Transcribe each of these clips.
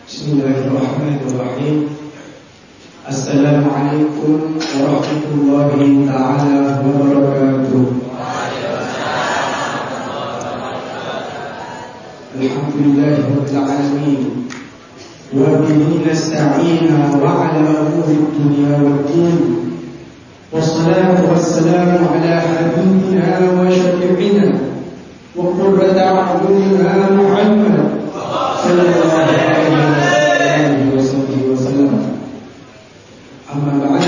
Bismillahirrahmanirrahim. Assalamualaikum warahmatullahi ta'ala wabarakatuh. Alhamdulillahirabbil alamin. Wa bihi nasta'inu wa 'ala umuri dunya waddin. Wassalatu wassalamu ala habibina wa syafi'ina wa qurrati a'yunina Muhammad sallallahu alaihi wasallam. Amma ba'd.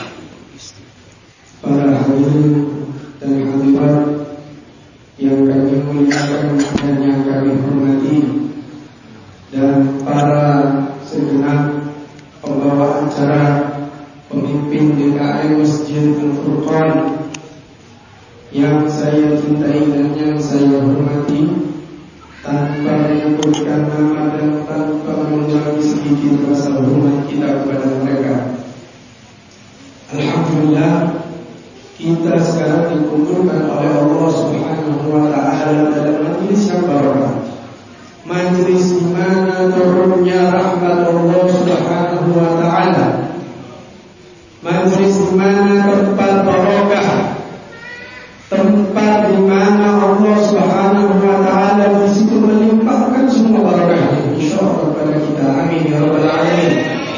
Para hadirin dan hadirat yang kami muliakan dan yang kami hormati, dan para segenap pembawa acara, pemimpin DKM Masjid Al-Furqan yang saya cintai dan yang saya hormati, tanpa menyebutkan nama dan tanpa mengurangi sedikit rasa hormat kita kepada mereka. Alhamdulillah, kita sekarang dikumpulkan oleh Allah Subhanahu wa ta'ala dalam majlis yang barakah, majlis di mana turunnya rahmat Allah Subhanahu wa ta'ala, majlis di mana tempat barakah, tempat di mana Allah Subhanahu wa ta'ala di situ melimpahkan semua barakah insyaallah kepada kita. Amin ya rabbal alamin.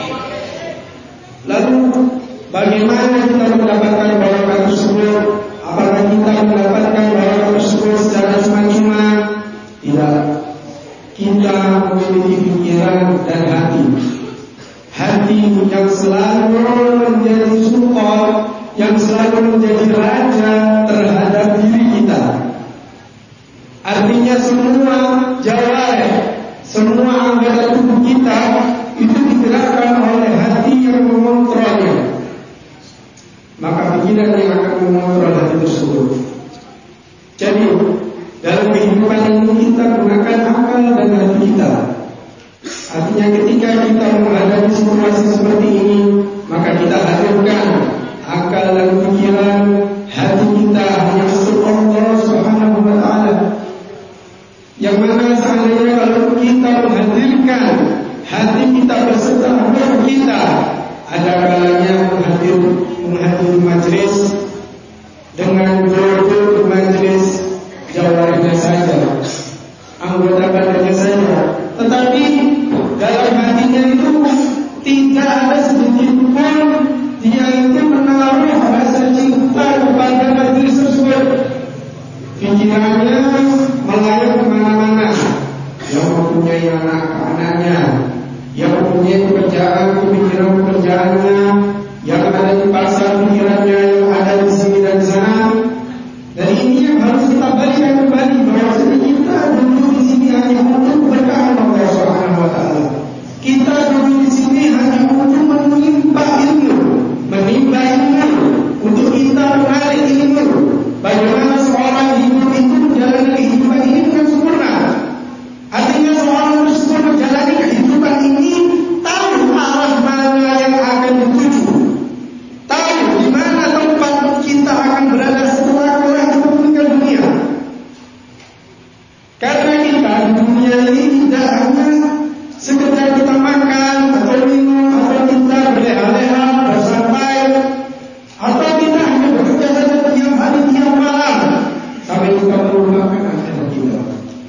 Lalu bagaimana kita mendapatkan barakah tersebut? Apakah kita mendapatkan barakah tersebut secara cuma-cuma? Tidak. Kita memiliki pikiran dan hati yang selalu menjadi support, yang selalu menjadi raja terhadap diri kita. Artinya semua jawareh, semua anggota tubuh kita itu digerakkan oleh hati yang mengontrolnya. Maka pikiran yang akan mengontrol hati tersebut. Jadi dalam kehidupan ini kita gunakan akal dan hati kita. Artinya ketika kita menghadapi situasi seperti ini, maka kita hadirkan akal dan pikiran hati kita hanya untuk Allah Subhanahu wa ta'ala. Yang mana seandainya kalau kita menghadirkan hati kita beserta roh kita, ada kalanya menghadiri majlis dengan duduk majlis jawabannya saja, anggota badannya saja, tetapi dalam hatinya itu tidak ada sedikit pun dia itu menaruh rasa cinta kepada majlis tersebut. Pikirannya melayang kemana-mana, yang mempunyai anak-anaknya, yang mempunyai pekerjaannya, yang ada di pasar pikirannya, yang ada di sini dan di sana. Dan ini yang harus kita balikan kembali, bahwa kita duduk di sini hanya untuk berkah Allah Subhanahu wa ta'ala. Kita duduk di sini hanya untuk menimba ilmu, untuk kita menarik ilmu. Bagaimana seorang hidup itu menjalani kehidupan ini dengan sempurna. Artinya seorang tersebut menjalani kehidupan ini tahu arah mana yang akan dituju, tahu di mana tempat kita akan berada setelah kita meninggal dunia. Karena kita di dunia ini tidak hanya sekedar kita makan atau minum, atau kita berleha-leha, bersantai, atau kita hanya bekerja saja tiap hari tiap malam sampai kita melupakan akhirat kita.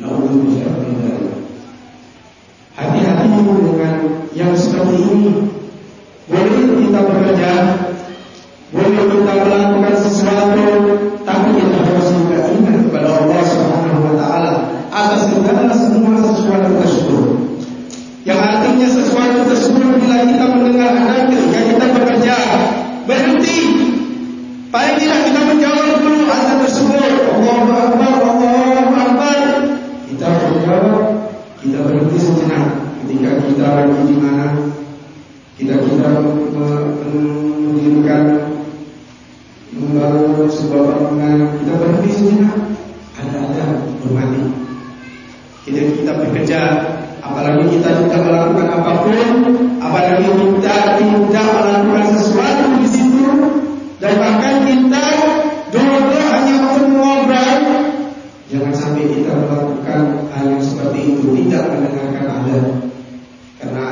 Hati-hati dengan yang seperti ini. Boleh kita bekerja, boleh kita melakukan sesuatu, tapi kita harus juga ingat kepada Allah Subhanahu wa ta'ala atas segala semua sesuatu tersebut. Yang artinya sesuatu tersebut bila kita mendengar ada ketika kita bekerja, berhenti. Paling tidak kita menjawab dulu azan tersebut. Allahu Akbar, Allahu Akbar. Kita menjawab, kita berhenti sejenak. Ketika kita lagi di mana, kita mendirikan, membangun sebuah bangunan, kita berhenti sejenak. Ada hormati. Kita bekerja, apalagi kita tidak melakukan apapun, apalagi kita tidak melakukan sesuatu di situ, dan bahkan kita duduk hanya untuk ngobrol. Jangan sampai kita melakukan hal yang seperti itu, tidak mendengarkan azan. Karena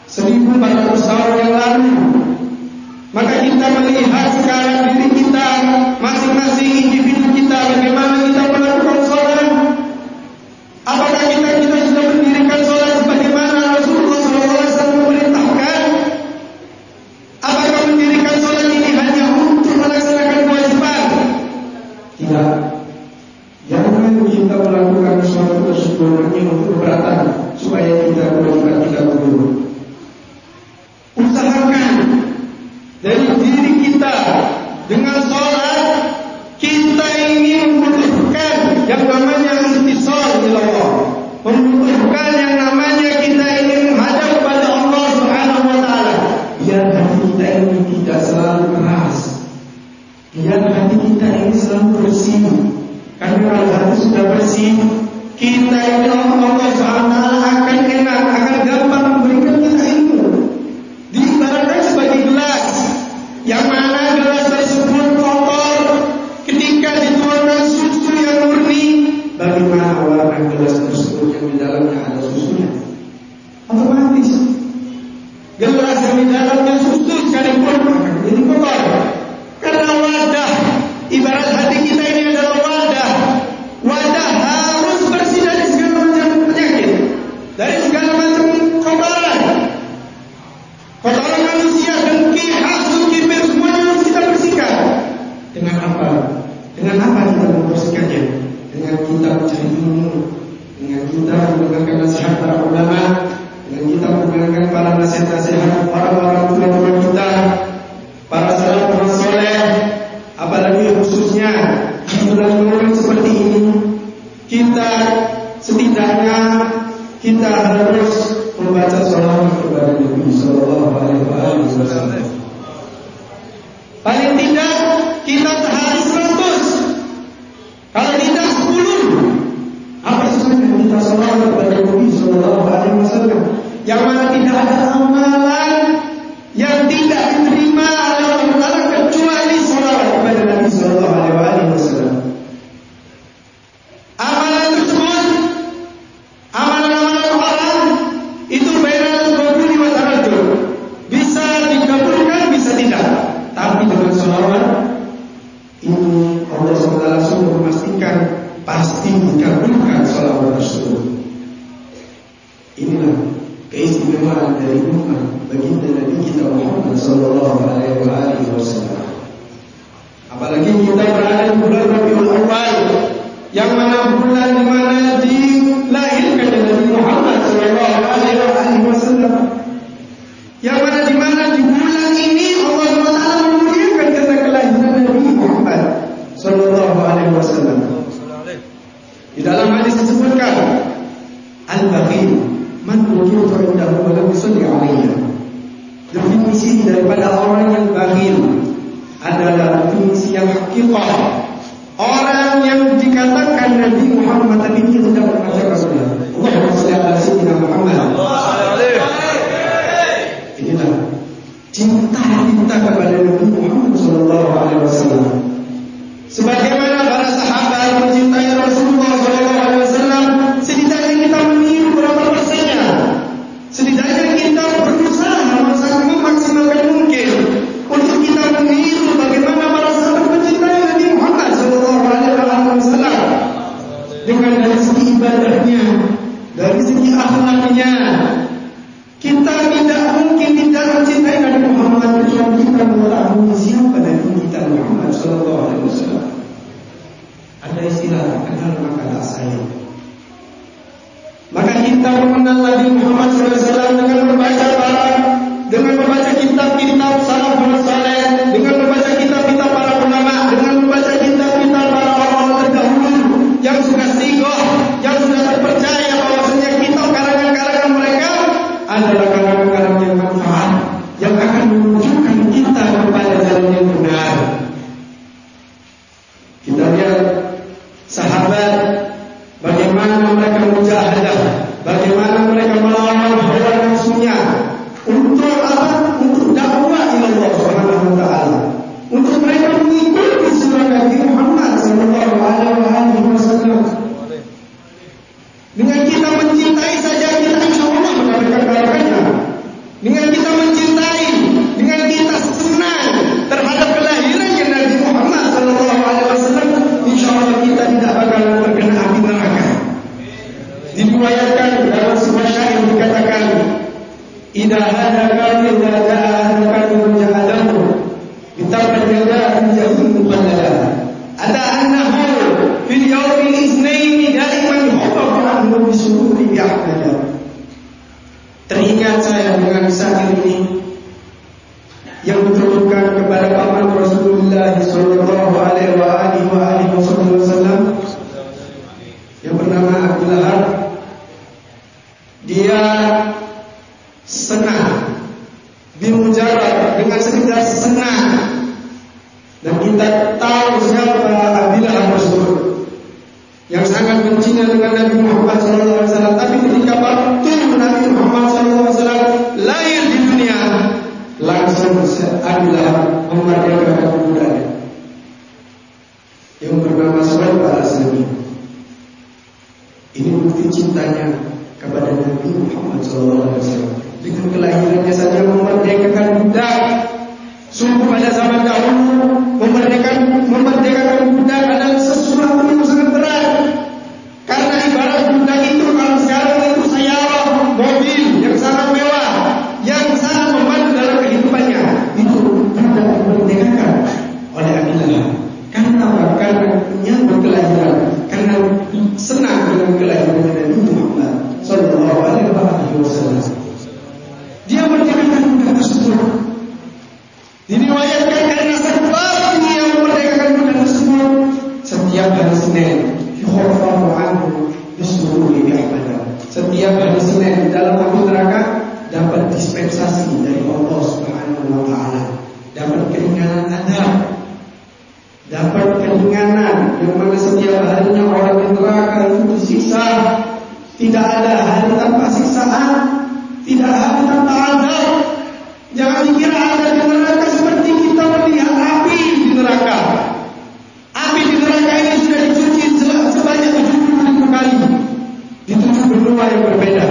1400 tahun yang lalu. Maka kita melihat sekarang diri kita, masing-masing individu kita, bagaimana kita melakukan sholat. Apakah kita sudah mendirikan sholat sebagaimana Rasulullah SAW memerintahkan? Apakah mendirikan sholat ini hanya untuk melaksanakan kewajiban? Tidak. Jangan kita melakukan sesuatu tersebut hanya untuk keberatan supaya kita kewajiban tidak gugur. Usahakan dari diri kita dengan sholat kita ini membutuhkan yang namanya intisar ila Allah, membutuhkan yang namanya kita ini menghadap kepada Allah Subhanahu wa taala. Biar hati kita ini tidak selalu keras, biar hati kita ini selalu bersih. Karena kalau hati sudah bersih, kita ini Allah Subhanahu wa taala akan enak, akan gampang memberikan kita ilmu. Diibaratkan sebagai gelas, yang mana gelas tersebut kotor, ketika dituangkan susu yang murni, bagaimana warna gelas tersebut yang di dalamnya ada susunya? Otomatis gelas yang di dalamnya susu sekalipun akan jadi kotor. Karena wadah, ibarat hati kita ini adalah wadah. Wadah harus bersih dari segala macam penyakit, dari segala macam kotoran. Kotoran manusia, dengki, hasut, kibir, semuanya harus kita bersihkan. Dengan apa? Dengan apa kita membersihkannya? Dengan kita mencari ilmu, dengan kita mendengarkan nasihat para ulama, dengan kita mendengarkan para nasihat-nasihat para tua kita, para salafus saleh, apalagi khususnya bulan-bulan seperti ini, kita setidaknya kita harus membaca salawat kepada Nabi Sallallahu Alaihi Wasallam. Paling tidak kita sehari 100, kalau tidak 10. Apa sebenarnya kita salawat kepada Nabi Sallallahu Alaihi Wasallam? Yang mana tidak ada amalan yang tidak diterima oleh Allah Taala kecuali salawat kepada Nabi Sallallahu Alaihi Wasallam. Amalan tersebut, amalan-amalan orang itu bainal qabuli wa tarajjul, bisa dikabulkan bisa tidak. Tapi dengan salawat ini Allah SWT langsung memastikan pasti dikabulkan salawat tersebut. Inilah keistimewaan dari umat baginda Nabi kita Muhammad sallallahu alaihi wasallam. Apalagi kita berada di bulan Rabiul Awal, yang mana bulan di mana dilahirkan Nabi Muhammad sallallahu alaihi wasallam. Yang mana di mana di bulan ini Allah SWT memuliakan karena kelahiran Nabi Muhammad sallallahu alaihi wasallam. Di dalam hadis disebutkan al-bakhil man wujud indahu wa lam yusalli alaihi. Definisi daripada orang yang bakhil adalah definisi yang hakikah. Orang yang dikatakan Nabi Muhammad tapi dia tidak membaca Rasulullah. Allahumma shalli ala sayyidina Muhammad. Inilah cinta kita kepada Nabi Muhammad sallallahu alaihi wasallam. Sebagaimana para sahabat mencintai Rasulullah sallallahu alaihi wasallam, setidaknya kita meniru berapa persennya. Setidaknya kita berusaha memaksimalkan mungkin untuk kita meniru bagaimana para sahabat mencintai Nabi Muhammad sallallahu alaihi wasallam. Dengan dari segi ibadahnya, dari segi akhlaknya, kita tidak mungkin tidak mencintai Nabi Muhammad kecuali kita mengetahui siapa Nabi kita Muhammad sallallahu alaihi wasallam. Ada istilah kenal maka tak sayang. Maka kita mengenal Nabi Muhammad sallallahu alaihi wasallam dengan membaca kitab-kitab salafus saleh, dengan membaca kitab-kitab para ulama, dengan membaca kitab-kitab para orang terdahulu yang sudah sigoh, yang sudah terpercaya bahwasanya kitab karangan-karangan mereka adalah karangan-karangan yang manfaat, yang akan menunjukkan kita kepada jalan yang benar. Kita lihat sahabat bagaimana mereka mujahadah, bagaimana mereka melawan hawa nafsunya untuk apa? Untuk dakwah ila Allah Subhanahu wa taala. Untuk mereka mengikuti sunnah Nabi Muhammad sallallahu alaihi wasallam. Dengan kita mencintai saja kita insyaallah mendapatkan barakahnya. idza hadaka idza hadaka jahadamu bitabban yadahu jahim muqallala ada annahu fil yawmil itsnain daiman yukhaffafu anhu bisururi bi'ahmada. Teringat saya dengan syair ini yang ditujukan kepada paman Rasulullah sallallahu alaihi wasallam yang bernama Abu Lahab. Dia senang bimujarrad, dengan sekedar senang, dan kita tahu siapa Abu Lahab tersebut yang sangat benci dengan Nabi Muhammad SAW. Tapi ketika waktu Nabi Muhammad SAW lahir di dunia, langsung Abu Lahab memerdekakan budaknya yang bernama Suhaib al-Aslami. Ini bukti cintanya kepada Nabi Muhammad SAW. Dengan kelahirannya saja memerdekakan budak. Sungguh pada zaman dahulu memerdekakan budak adalah sesuatu yang sangat berat. Karena ibarat budak itu kalau sekarang itu sayarah, mobil yang sangat mewah, yang sangat membantu dalam kehidupannya, itu budak dimerdekakan oleh Abu Lahab. Karena apa? Karena menyambut kelahiran, karena senang dengan kelahiran Nabi Muhammad sallallahu alaihi wasallam. Dia merdekakan budak tersebut. Diriwayatkan karena sebab dia memerdekakan budak tersebut, setiap hari Senin yukhaffafu anhu bisururi bi'ahmada. Setiap hari Senin dalam waktu neraka dapat dispensasi dari Allah Subhanahu wa taala, dapat keringanan adab, dapat keringanan yang mana setiap harinya orang di neraka itu disiksa. Tidak ada hari tanpa siksaan, tidak ada hari tanpa azab. Jangan dikira ada di neraka seperti kita melihat api di neraka. Api di neraka ini sudah dicuci sebanyak 70.000 kali di 7 benua yang berbeda.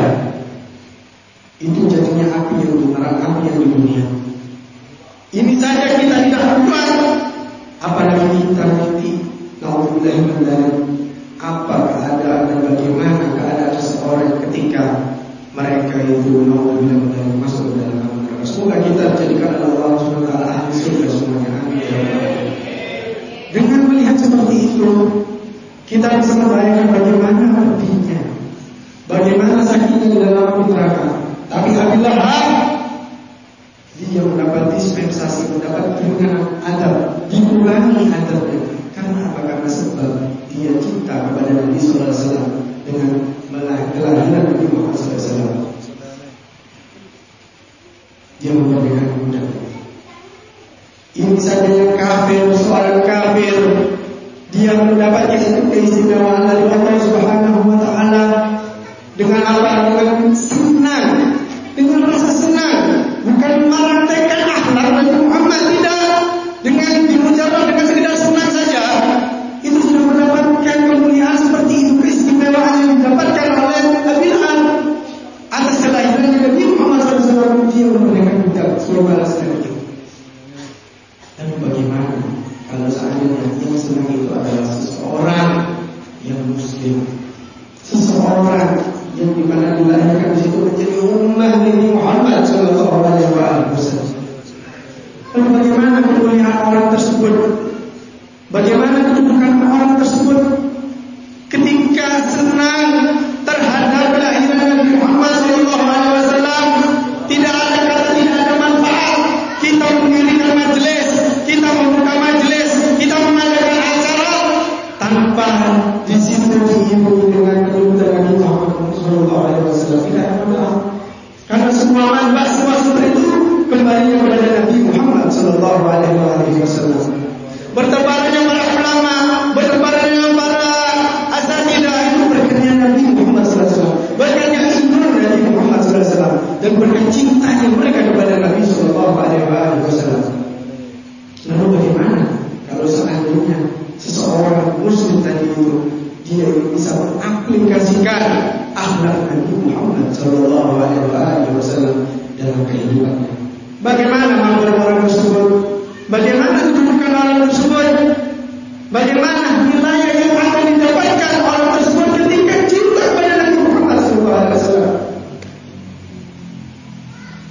Itu jadinya api yang di neraka, api yang di dunia. Ini saja kita tidak kuat, apalagi kita nanti naudzubillah min dzalik. Apa keadaan dan bagaimana keadaan seseorang ketika mereka itu naudzubillah min dzalik masuk ke dalam neraka. Semoga kita dijadikan Allah Subhanahu wa taala ahli surga semuanya. Amin. Dengan melihat seperti itu, kita bisa membayangkan bagaimana artinya, bagaimana sakitnya di dalam neraka. Tapi Abu Lahab dia mendapat dispensasi, mendapat keringanan adab, dikurangi adabnya. Karena apa? Karena sebab dia cinta kepada Nabi sallallahu alaihi wasallam dengan kelahiran Nabi Muhammad sallallahu alaihi wasallam. Dia memerdekakan budak. Ini saja yang kafir, seorang kafir, dia mendapatkan itu keistimewaan dari Allah Subhanahu wa taala dengan apa? Dengan senang, dengan rasa senang, bukan mempraktekkan akhlak Nabi Muhammad, tidak. Dengan dimujarab, dengan sekedar senang saja, itu sudah mendapatkan kemuliaan seperti itu, keistimewaan yang didapatkan oleh Abu Lahab atas kelahiran Nabi Muhammad SAW. Dia memerdekakan budak, suruh balas itu. Tapi bagaimana kalau seandainya yang senang itu adalah seseorang yang muslim, seseorang yang dimana dilahirkan di situ menjadi umat Nabi Muhammad sallallahu alaihi wasallam. Lalu bagaimana kemuliaan orang tersebut? Bagaimana kedudukan orang tersebut ketika senang terhadap kelahiran Nabi Muhammad sallallahu alaihi wasallam? Tidak ada kata tidak ada manfaat. Kita mendirikan majelis, kita membuka majelis, kita mengadakan acara tanpa di situ diiringi dengan kedudukan Nabi Muhammad sallallahu alaihi wasallam. Tidak ada manfaat. Karena semua manfaat, semua sumber itu kembali kepada Nabi Muhammad sallallahu alaihi wasallam. Bertebarannya para ulama, bertebarannya para asatidzah itu berkatnya Nabi Muhammad sallallahu alaihi wasallam, berkatnya iman Nabi Muhammad sallallahu alaihi wasallam, dan berkat cintanya mereka kepada Nabi sallallahu alaihi wasallam. Lalu bagaimana kalau seandainya seseorang muslim tadi itu dia bisa mengaplikasikan akhlak Nabi Muhammad sallallahu alaihi wasallam dalam kehidupannya? Bagaimana makhluk orang tersebut? Bagaimana kedudukan orang tersebut? Bagaimana wilayah yang akan didapatkan orang tersebut ketika cinta kepada Nabi Muhammad SAW?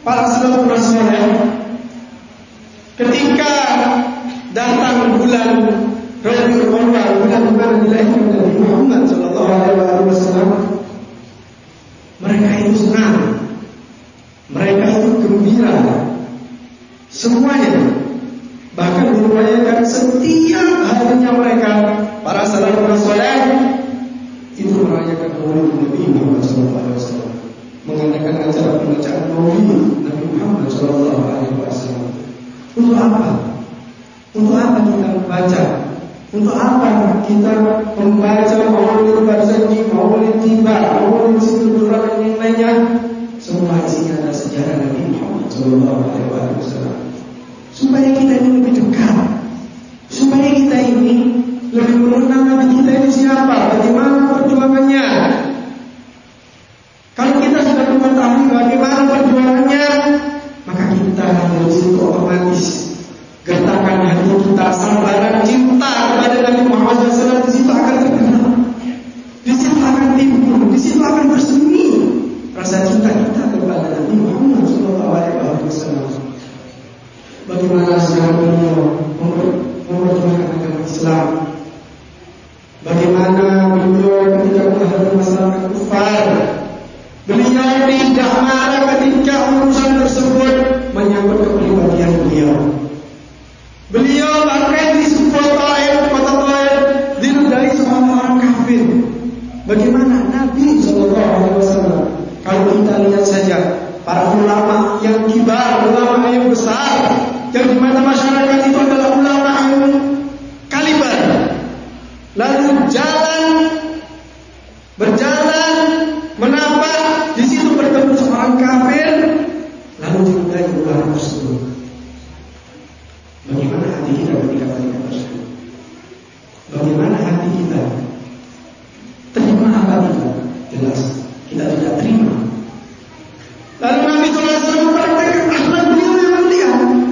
para salafus saleh ketika datang bulan Rabiul Awwal, bulan di mana dilahirkan Nabi Muhammad sallallahu alaihi wasallam, mereka itu senang, mereka itu gembira, semuanya. Bahkan diriwayatkan setiap harinya mereka para salafus saleh itu merayakan Maulid Nabi Muhammad sallallahu alaihi wasallam, mengadakan acara pembacaan Maulid Nabi Muhammad sallallahu alaihi wasallam. Untuk apa? Untuk apa kita membaca? Untuk apa kita membaca Maulid Barzanji, Maulid Tiba, Maulid Situdura dan yang lainnya? Semua isinya adalah sejarah Nabi Muhammad sallallahu alaihi wasallam. Supaya kita ini lebih dekat, supaya kita ini lebih mengenal Nabi kita ini siapa, bagaimana perjuangannya. Kalau kita sudah mengetahui bagaimana perjuangannya, maka kita harus itu otomatis gertakan hati kita, sabaran cinta kepada Nabi Muhammad SAW di situ akan terkenal, di situ akan timbul, di situ akan bersemi rasa cinta kita kepada Nabi Muhammad SAW. Bagaimana sejarah beliau memperjuangkan agama Islam, bagaimana beliau ketika menghadapi masyarakat kufar, beliau tidak marah ketika urusan tersebut menyangkut kepribadian beliau. Beliau bahkan di sebuah kota Taif dinodai seorang orang kafir. Bagaimana Nabi SAW? Kalau kita lihat saja para ulama yang kibar, ulama yang besar, yang di mana masyarakat itu adalah ulama yang kaliber, lalu berjalan menapa di situ bertemu seorang kafir, lalu dinodai ulama tersebut. Bagaimana hati kita ketika melihat tersebut? Bagaimana hati kita? Terima apa tidak? Jelas kita tidak terima. Lalu Nabi SAW mempraktikkan akhlak beliau yang mulia.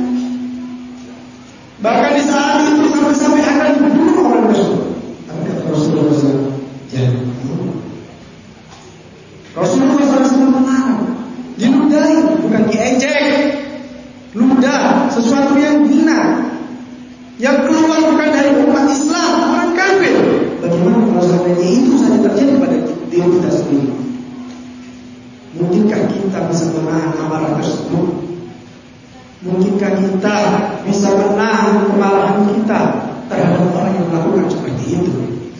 Bahkan di saat itu sampai-sampai akan dibunuh orang tersebut. Tapi kata Rasulullah SAW, jangan bunuh. Rasulullah SAW melarang, dinudai, bukan diejek. Ludah, sesuatu yang hina, yang keluar bukan dari umat Islam, orang kafir. Bagaimana kalau seandainya itu saja terjadi pada diri kita sendiri? Mungkinkah kita bisa menahan amarah tersebut? Mungkinkah kita bisa menahan kemarahan kita terhadap orang yang melakukan seperti itu?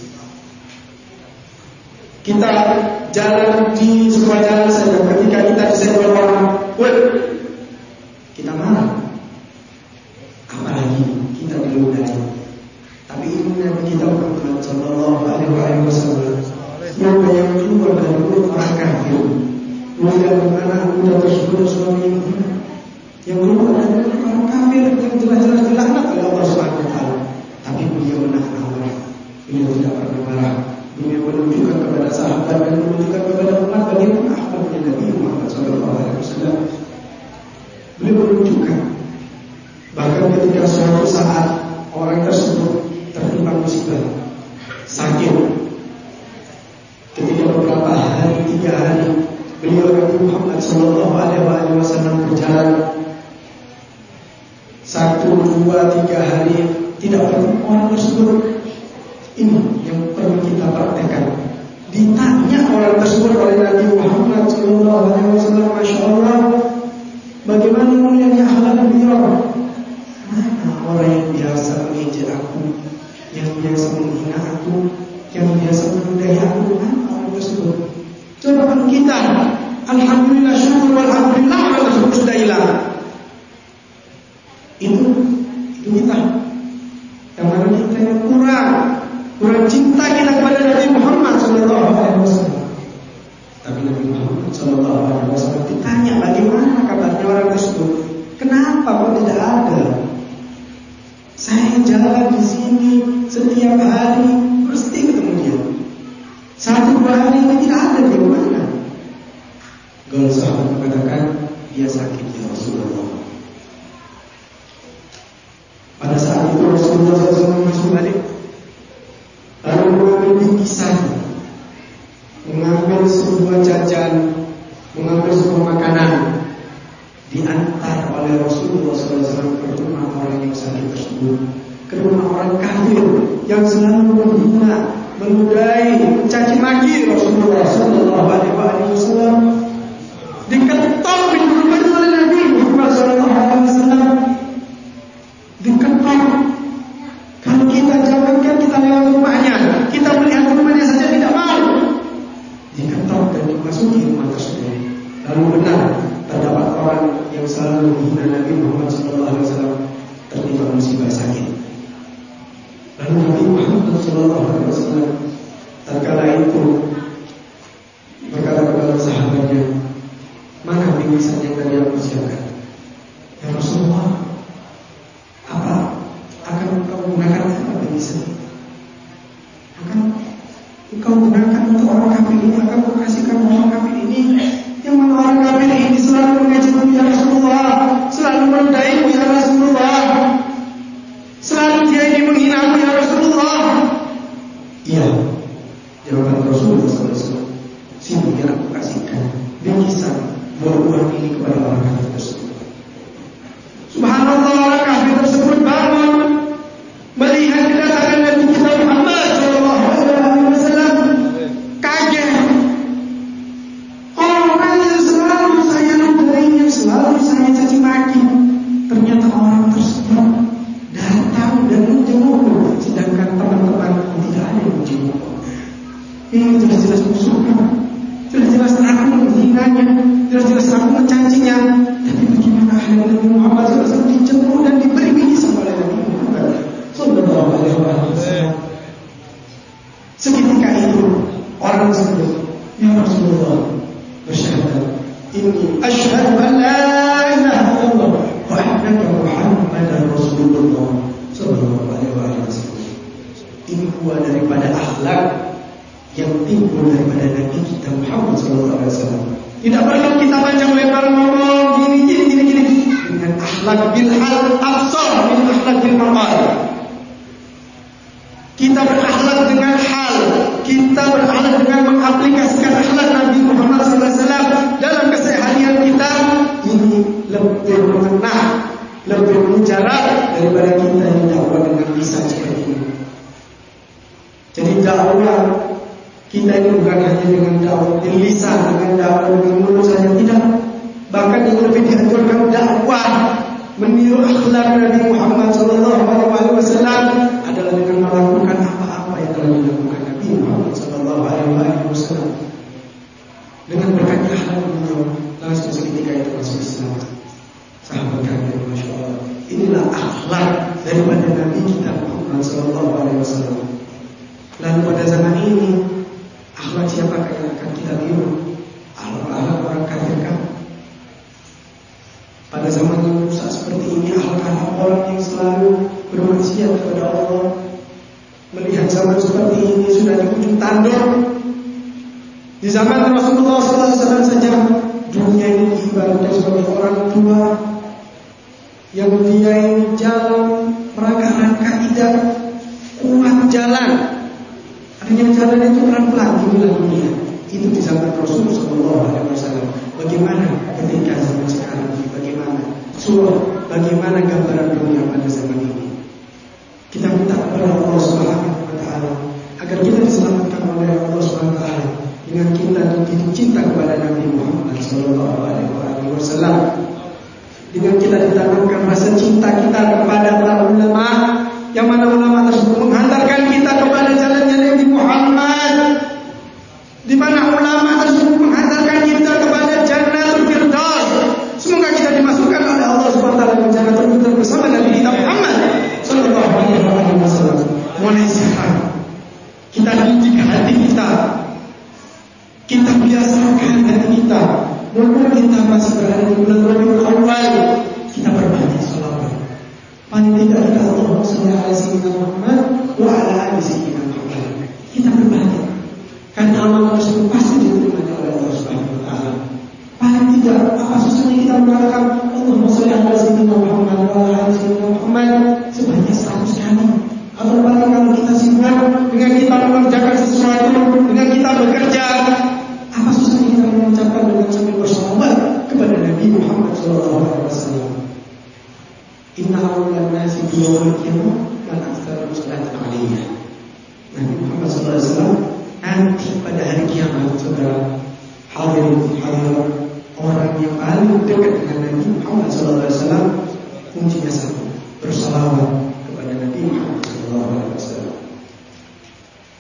Kita jalan di sebuah jalan saja, ketika kita disenggol orang, kita marah, apalagi kita diludai. Tapi ini Nabi kita Muhammad sallallahu alaihi wasallam yang keluar dari mulut orang kafir, yang mana muda tersebut suami yang keluar dari mulut orang kafir yang jelas-jelas dilaknat oleh Allah Subhanahu wa taala. Tapi beliau menahan amarah, beliau tidak pernah marah. Beliau menunjukkan kepada sahabat dan menunjukkan kepada umat bagaimana akhlaknya Nabi Muhammad sallallahu alaihi wasallam. Beliau menunjukkan bahkan ketika suatu saat orang tersebut tertimpa musibah, sakit, ketika beberapa hari, 3 hari, beliau Nabi Muhammad sallallahu alaihi wasallam berjalan 1, 2, 3 hari tidak bertemu orang tersebut. Ini yang perlu kita praktekkan. Ditanya orang tersebut oleh Nabi Muhammad sallallahu alaihi wasallam, masya Allah, bagaimana mulianya akhlak beliau? Mana orang yang biasa mengejek aku, yang biasa menghina aku, yang biasa menudai aku? Mana orang tersebut? Coba kalau kita, alhamdulillah, syukur walhamdulillah, orang tersebut sudah hilang. Itu kita. Yang mana kita yang kurang cinta kita kepada Nabi Muhammad sallallahu alaihi wasallam. Tapi Nabi Muhammad sallallahu alaihi wasallam ditanya bagaimana kabarnya orang tersebut, kenapa kok tidak ada? Saya jalan di sini setiap hari mesti ketemu dia. 1-2 hari ini tidak ada, di mana? Kalau sahabat mengatakan dia sakit ya Rasulullah. Pada saat itu Rasulullah SAW masuk balik, lalu mengambil bingkisan, mengambil sebuah jajan, mengambil sebuah makanan, Lalu benar terdapat orang yang selalu menghina Nabi Muhammad SAW tertimpa musibah sakit. Lalu Nabi Muhammad SAW terkala itu berkata kepada sahabatnya, mana bingkisan yang tadi aku siapkan? Ya Rasulullah, apa akan engkau gunakan apa bingkisan? Akan engkau gunakan untuk orang kafir ini? Akan kau kasihkan orang kafir ini? Yang mana orang kafir ini selalu mengajarmu ya Rasulullah, selalu menodaimu ya Rasulullah, selalu dia ini menghinamu ya Rasulullah. Iya, jawaban Rasulullah SAW. Sini yang aku kasihkan bingkisan buah-buah ini kepada orang kafir tersebut. Subhanallah, orang kafir tersebut bangun melihat kedatangan Nabi kita Muhammad SAW, kaget. Orang yang selalu saya nodainya, selalu saya caci maki, ternyata orang tersebut datang dan menjengukku, sedangkan teman-temanku tidak ada yang menjengukku. Ini jelas-jelas musuhnya, jelas-jelas aku menghinanya, jelas-jelas aku mencacinya. Tapi bagaimana akhirnya Nabi Muhammad SAW dicemooh dan diberi bingkisan oleh Nabi Muhammad SAW. Seketika itu orang tersebut, ya Rasulullah, bersyahadat, inni asyhadu an la ilaha illallah wa annaka Muhammadar Rasulullah sallallahu alaihi wasallam. Ini buah daripada akhlak yang timbul daripada Nabi kita Muhammad sallallahu alaihi wasallam. Tidak perlu kita panjang lebar ngomong gini. Dengan akhlak bil hal absar min akhlak bil maqal. Kita berakhlak dengan hal, kita berakhlak dengan mengaplikasikan akhlak Nabi Muhammad sallallahu alaihi wasallam dalam keseharian kita. Ini lebih mengena, lebih menjarak daripada kita yang dakwah dengan lisan seperti ini. Jadi dakwah kita ini bukan hanya dengan dakwah dengan lisan, dengan dakwah dengan mulut saja, tidak. Bahkan yang lebih dianjurkan dakwah meniru akhlak Nabi Muhammad SAW adalah dengan melakukan apa-apa yang telah dilakukan Nabi Muhammad SAW. Dengan berkat akhlak beliau, langsung seketika itu masuk Islam. Sahabat kami, masya Allah, inilah akhlak daripada Nabi kita Muhammad SAW. Lalu pada zaman ini, akhlak siapakah yang akan kita tiru? Akhlak orang kafir kan? Pada zaman yang rusak seperti ini, akhlak orang yang selalu bermaksiat kepada Allah. Melihat zaman seperti ini sudah di ujung tanduk. Di zaman Rasulullah SAW saja, dunia ini ibaratnya sebagai orang tua yang dia ini jalan merangkak-rangka tidak kuat jalan. Artinya jalan itu pelan-pelan, inilah dunia. Itu di zaman Rasulullah SAW. Bagaimana ketika zaman sekarang ini? Bagaimana bagaimana gambaran dunia pada zaman ini? Kita minta kepada Allah Subhanahu wa taala agar kita diselamatkan oleh Allah Subhanahu wa taala dengan kita cinta kepada Nabi Muhammad sallallahu alaihi wasallam. Dengan kita ditanamkan rasa cinta kita kepada para ulama, yang mana ulama tersebut menghantarkan kita kepada jalannya Nabi Muhammad, di mana ulama tersebut menghantarkan kita kepada Jannatul Firdaus. Semoga kita dimasukkan oleh Allah Subhanahu wa taala ke Jannatul Firdaus bersama Nabi kita Muhammad sallallahu alaihi wasallam. Mulai sekarang kita didik hati kita, kita biasakan hati kita. Walaupun kita masih berada di bulan Rabiul Awal, kita berbanyak salawat. Paling tidak kita Allahumma shalli ala sayyidina Muhammad wa ala ali sayyidina Muhammad. Kita berbanyak, karena amal tersebut pasti diterima oleh Allah Subhanahu wa taala. Paling tidak, apa susahnya kita mengatakan Allahumma shalli ala sayyidina Muhammad wa ala ali sayyidina Muhammad sebanyak 100 kali. Atau paling kalau kita sibuk dengan kita mengerjakan sesuatu, dengan kita bekerja, apa susahnya kita mengucapkan dengan sambil bersalawat kepada Nabi Muhammad SAW. Inna awwalan nasi yawmal qiyamah man aktsara salatan alaihi. Nabi Muhammad SAW nanti pada hari kiamat, saudara hadirin hadirat, orang yang paling dekat dengan Nabi Muhammad SAW kuncinya satu, bersalawat kepada Nabi Muhammad SAW.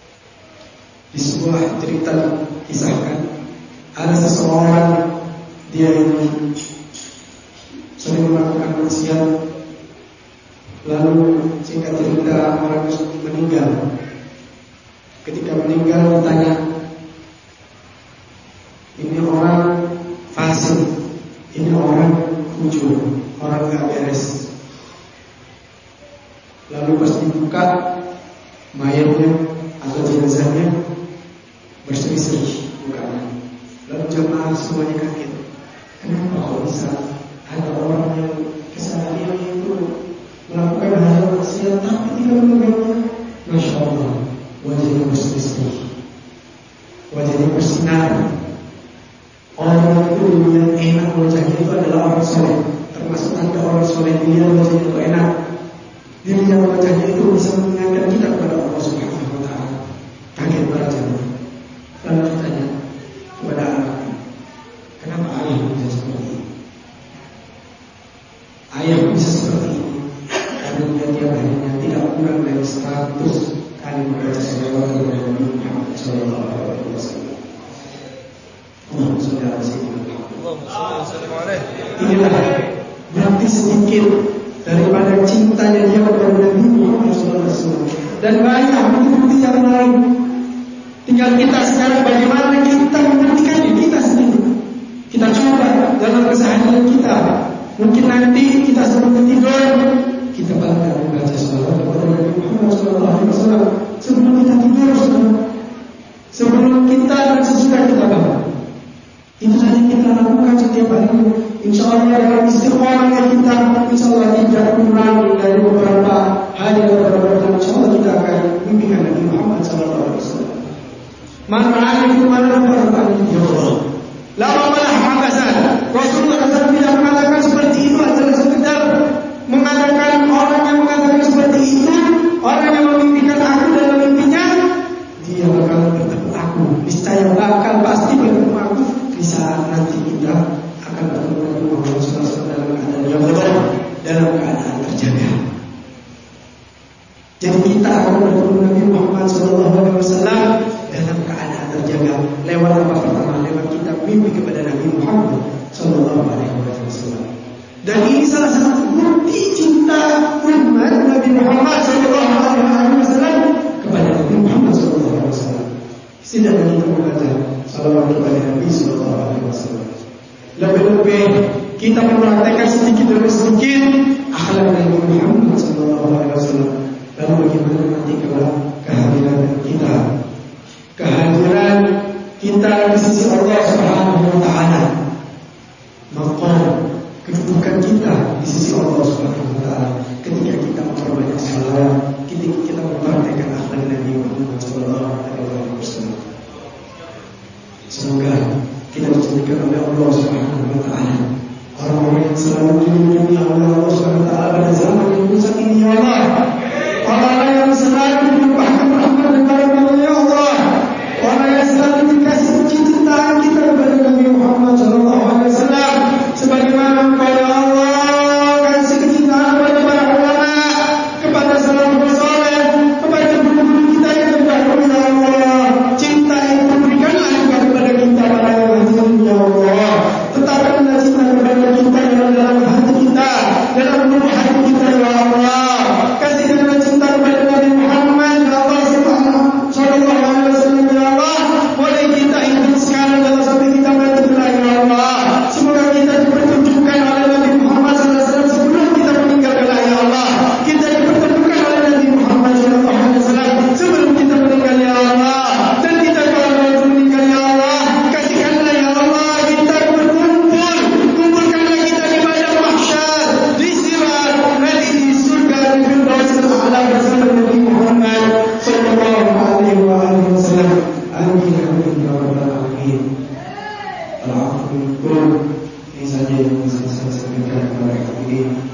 Di sebuah cerita kisahkan, ada seseorang dia ini sering melakukan maksiat, lalu singkat cerita orang meninggal. Ketika meninggal ditanya, ini orang fasik, ini orang fujur, orang gak beres. Lalu pas dibuka mayatnya atau jenazahnya berseri-seri bukannya. Lalu jemaah semuanya kaget. Kenapa kok bisa ada orang yang kesehariannya itu melakukan hal maksiat tapi tidak menegaknya? Masya Allah, wajahnya berseri-seri, wajahnya bersinar. Orang itu yang enak wajahnya itu adalah orang soleh. Termasuk tanda orang soleh, dia wajahnya itu enak. Dilihat wajahnya itu bisa mengingatkan kita kepada Allah Subhanahu wa ta'ala. Kaget para jemaah. Lalu ditanya kepada anak, kenapa ayah bisa seperti ini? Ayah bisa seperti ini karena dia tiap harinya tidak kurang dari 100 kali membaca salawat kepada Nabi Muhammad sallallahu alaihi wasallam. Allahumma shalli ala sayyidina. Inilah berarti sedikit daripada cintanya dia kepada Nabi Muhammad SAW. Dan banyak bukti-bukti yang lain. Tinggal kita sekarang bagaimana kita mengertikannya kita sendiri. Kita coba dalam keseharian kita. Mungkin nanti kita sebelum tidur kita bangga membaca salawat kepada Nabi Muhammad SAW. Sebelum kita tidur, sebelum kita dan sesudah kita bangun. Itu saja kita lakukan setiap hari. Insya Allah dalam istiqomahnya kita, insya Allah tidak kurang dari beberapa hari atau beberapa bulan. Insya Allah kita akan bimbingan Nabi Muhammad SAW. Manfaat itu mana manfaat itu? Lama malah makasan. Rasulullah SAW tidak mengatakan seperti itu adalah sekedar mengatakan orang yang mengatakan seperti itu, orang yang memimpikan aku dalam mimpinya, dia bakal bertemu aku. Niscaya bakal pasti bertemu aku di saat nanti kita akan bertemu Nabi Muhammad SAW dalam keadaan yang benar, dalam keadaan terjaga. Jadi kita akan bertemu Nabi Muhammad SAW dalam keadaan terjaga. Lewat apa pertama? Lewat kita mimpi kepada Nabi Muhammad SAW. Dan ini salah satu bukti cinta umat Nabi Muhammad SAW kepada Nabi Muhammad SAW. Setidaknya kita membaca salawat kepada Nabi SAW. Lebih-lebih kita mempraktekkan sedikit demi sedikit akhlak Nabi Muhammad SAW. Lalu bagaimana nanti kalau kehadiran kita, kehadiran kita di sisi Allah Subhanahu wa ta'ala, maka kedudukan kita di sisi Allah Subhanahu wa ta'ala ketika kita memperbanyak salawat, ketika kita mempraktekkan akhlak Nabi Muhammad SAW. Semoga kita dijadikan oleh Allah Subhanahu wa ta'ala orang-orang yang selalu dilindungi oleh Allah Subhanahu wa ta'ala pada zaman yang rusak ini, ya Allah. Orang-orang yang selalu dilimpahkan rahmat dan karunia, ya Allah. Orang yang selalu dikasih cintaan kita kepada Nabi Muhammad SAW. Sebagaimana Engkau, ya Allah, kasih kecintaan kepada para ulama, kepada salafus saleh, kepada guru-guru kita yang terdahulu, ya Allah. Cinta itu berikanlah kepada kita pada yang hadir, ya Allah. Tetapkanlah cinta kepada kita yang dalam hati kita, dalam lubuk hati kita, ya Allah. Kasihkanlah cinta kepada Nabi Muhammad, ya Allah sallallahu alaihi wasallam, ya Allah. Boleh kita hidup sekarang dalam sampai kita mati kelak, ya Allah. Semoga kita dipertunjukkan oleh Nabi Muhammad sallallahu alaihi wasallam sebelum kita meninggal kelak, ya Allah. Kita dipertemukan oleh Nabi Muhammad sallallahu alaihi wasallam sebelum kita meninggal, ya Allah. Dan kita kalau meninggal, ya Allah, kasihkanlah, ya Allah, kita berkumpul, kumpulkanlah kita di padang mahsyar, di sirat, nanti di surga dan firdaus al-a'la bersama Nabi Muhammad sallallahu alaihi wasallam. Amin amin ya rabbal alamin. Alhamdulillah. Ini saja yang bisa saya sampaikan kepada hadirin.